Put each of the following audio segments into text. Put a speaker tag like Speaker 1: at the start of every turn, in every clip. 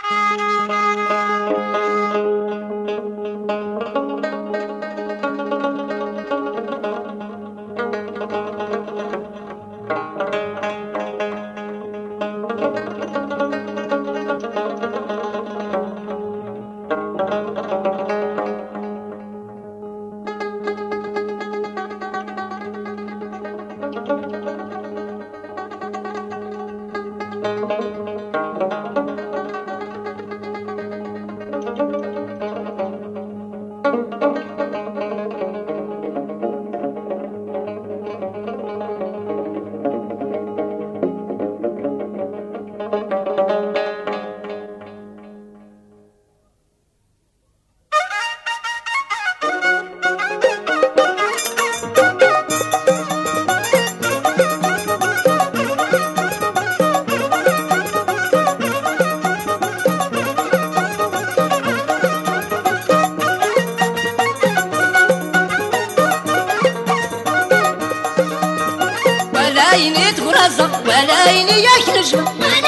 Speaker 1: ولايني تغرزة ولايني يكنجم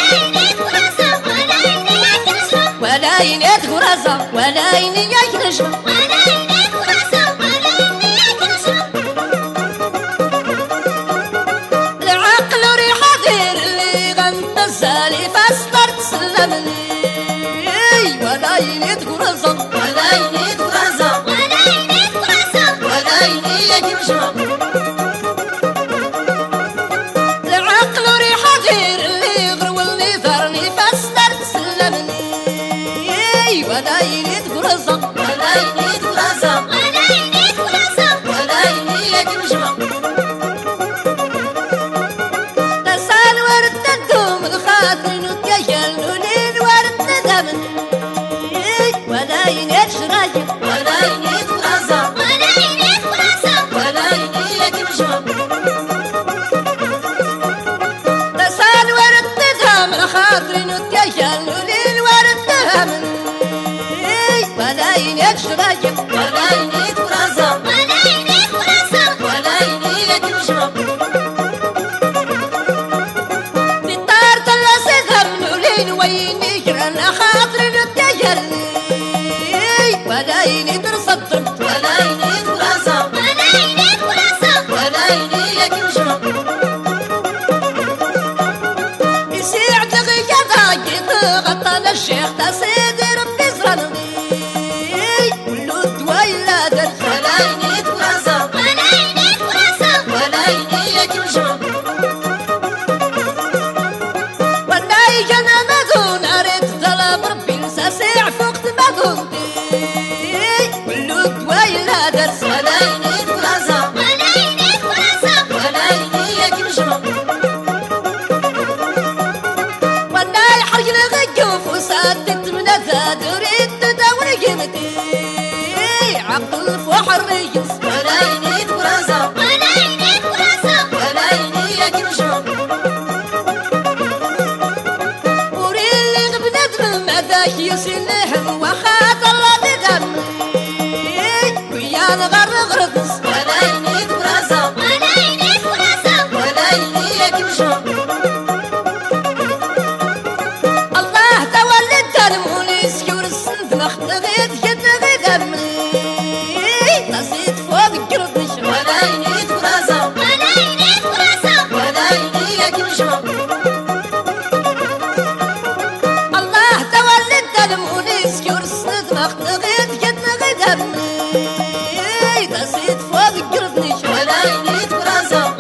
Speaker 1: ولايني تغرزة ولايني يكنجم العقل ريحة غير اللي غنت الزالي فاستر تسلمني ولايني تغرزة ولايني تغرزة ولايني يكنجم ولايني تغرزة ولايني تغرزة ولايني يكنجم لسان ورد تدوم الخاطر نتيجل نولين ورد ندمن ولايني تشرايب ولايني تغرزة ولايني يكنجم لسان ورد تدوم الخاطر نتيجل نولين ورد ندمن ولايني تشرايب ولايني تغرزة ولايني يكنجم في الدار تلاسي ذم نولين ويني جرن خاطري نتجلي ولايني ترصد ولايني تغرزة ولايني يكنجم يسيع دغيا ضايق غطى الشيخ تسيدي ربي زرني ولايني تغرزة ولايني يكنجم ولاي جنا مدون أريد طلب ربي نساسيع فوقت مدونتي ولود ويلا درس ولايني تغرزة ولايني يكنجم ولاي حرج الغيوف وسادت من ذات أريد تدور قيمتي عقل فوح الريس ولايني تغرزة ولايني يكنجم وريلي غبنت من مذاك يسنهم وخات الله بدمي ويا نغرق رقص ولايني تغرزة ولايني يكنجم الله تولد تلمونيس يور السند مختغيت يدغي دمي نسيت فوق قربش ولايني تغرزة ولايني يكنجم الله تولد تلمونيس يور السند مختغيت يدغي دمي نسيت فوق قربش ولايني تغرزة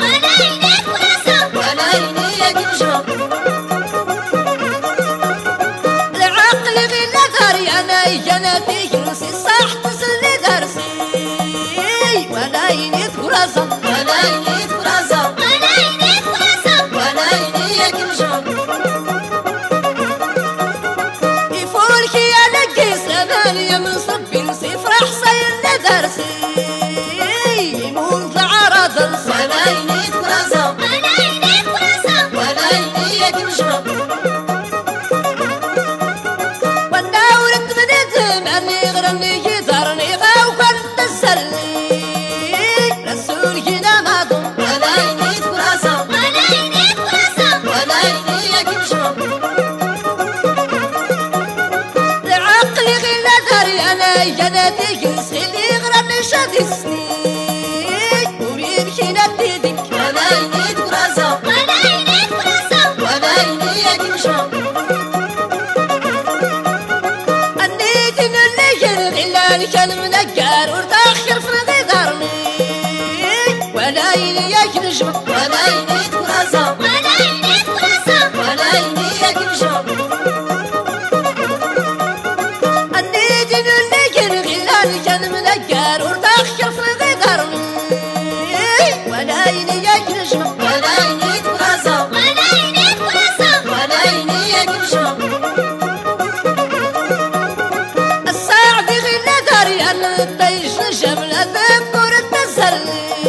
Speaker 1: ولايني يكنجم العقل غير نظري أنا جنتي جنسي صح تسلي درسي ولايني تغرزة ولايني يكنجم يفولك يا لقي سمانية من صبي نسيف راح صير درسي يموت العرض ولايني تغرزة ولايني يكنجم والناورت من يدم أني غرني يزرني غاوكن تسلي رسول هنا ما ضم ولايني أنا جناتي يسخلي غرام شاد السنين ويمشي نديدك
Speaker 2: أنا ينيد براسا وأنا ينيد يمشى
Speaker 1: النيت اللي غلال كان منقار ورتاخر في الغدار ولا يليك نجم
Speaker 2: وأنا ينيد براسا وأنا ينيد يمشى
Speaker 1: النيت اللي غلال كان منقار ورتاخر في الغدار ولا يليك نجم
Speaker 2: وأنا ينيد براسا وأنا ينيد يمشى
Speaker 1: الساعة في غلا داري أنا الطيش نجم ذنبور التزل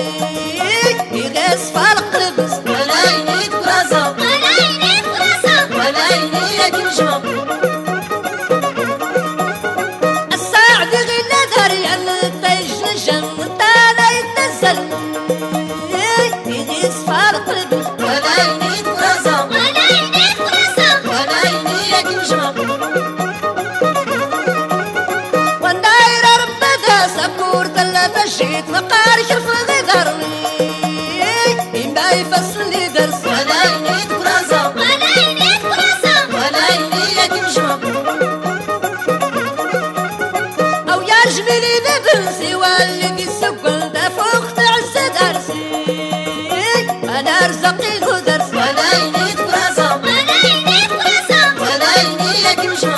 Speaker 1: يغيس فالق لبس
Speaker 2: وأنا ينيد براسا وأنا ينيد يمشى
Speaker 1: الساعة في غلا داري أنا الطيش نجم تانا يتنزل يغيس فالق لبس
Speaker 2: وأنا ينيد براسا وأنا ينيد يمشى
Speaker 1: والناير ربدا سكور ثلاثة شيت مقارش في الغدر إما يفصل لي درس
Speaker 2: وأنا ينيد براسا وأنا ينيد يمشى
Speaker 1: أو يرجمي لي بنسي واللي السكن دا فوق تعز درسي أنا رزقي له درس
Speaker 2: وأنا ينيد براسا وأنا ينيد يمشى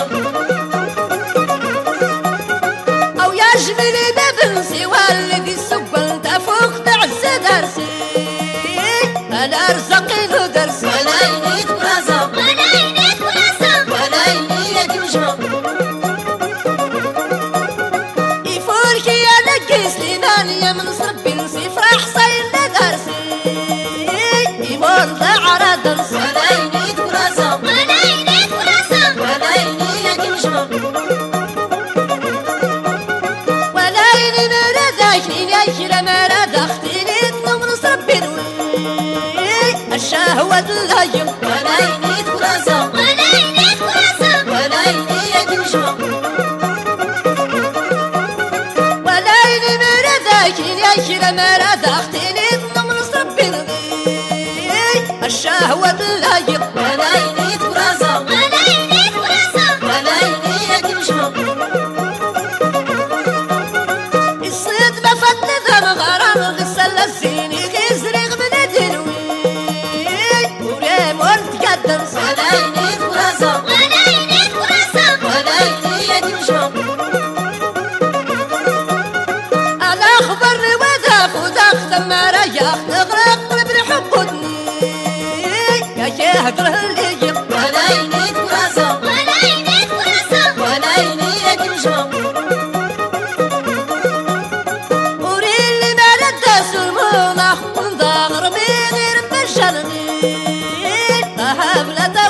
Speaker 1: أو يرجمي لي بنسي واللي السكن دا فوق تعز درسي أنا رزقي له درس
Speaker 2: وأنا ينيد براسا وأنا ينيد يمشى
Speaker 1: يفورك يا نقيس لينان يا من صربي نسي فرح صين درسي يمر ضاع درس
Speaker 2: وأنا ينيد براسا وأنا ينيد يمشى
Speaker 1: ولا يني مرادك يا مراد اختي من صربي الشهوة الهجم
Speaker 2: وأنا ينيد براسا وأنا ينيد يمشى
Speaker 1: ولا يني مرادك يا مراد اختي من صربي الشهوة الهجم
Speaker 2: وأنا ينيد براسا وأنا ينيد يمشى
Speaker 1: الصيد بفت ذم غرام غسل الزيني غيزرق من دلوي وريم ورد قدر
Speaker 2: وأنا ينيد براسا وأنا ينيد يمشى
Speaker 1: انا خبرني وذاف وذاك ثم رياح تغرق قلب حبتني يا شهدر اللي
Speaker 2: وأنا ينيد براسا وأنا ينيد يمشى
Speaker 1: وري اللي ما رداس المناخ ونضاغر غير بشرني اهب لا